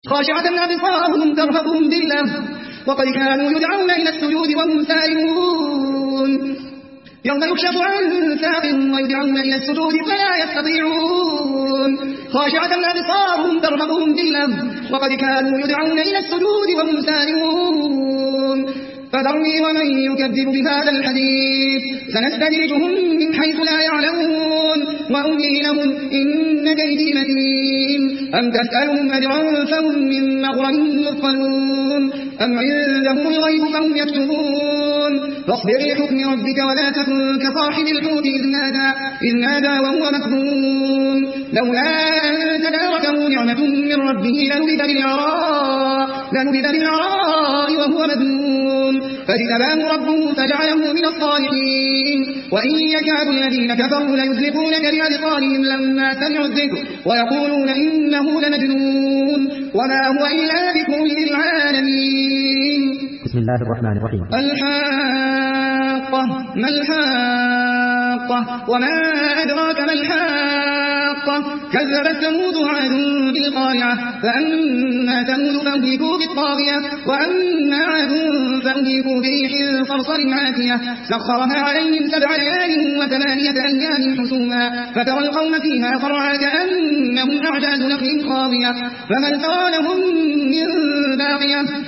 خاشعة أبصارهم ترهقهم ذلة وقد كانوا يدعون إلى السجود وهم سالمون يوم يكشف عن ساق ويدعون إلى السجود فلا يستطيعون خاشعة أبصارهم ترهقهم ذلة وقد كانوا يدعون إلى السجود وهم سالمون فذرني ومن يكذب بهذا الحديث سنستدرجهم من حيث لا يعلمون وأملي لهم إن كيدي متين أم تسألهم أجرا فهم من مغرم مثقلون أم عندهم الغيب فهم يكتبون فاصبر لحكم ربك ولا تكن كصاحب الحوت إذ نادى وهو مكظوم لولا أن تداركه نعمة من ربه لنبذ بالعراء وهو مذموم فاجتباه ربه فجعله من الصالحين وإن يكاد الذين كفروا ليزلقونك بأبصارهم لما سمعوا الذكر ويقولون إنه لمجنون وما هو إلا ذكر للعالمين. بسم الله الرحمن الرحيم. الحاقة ما الحاقة وما أدراك ما الحاقة كذبت ثمود وعاد بالقارعة فأما ثمود فأهلكوا بالطاغية وأما عاد فأهلكوا بريح صرصر عاتية سخرها عليهم 7 ليال و8 أيام حسوما فترى القوم فيها صرعى كأنهم أعجاز نخل خاوية فهل ترى لهم من باقية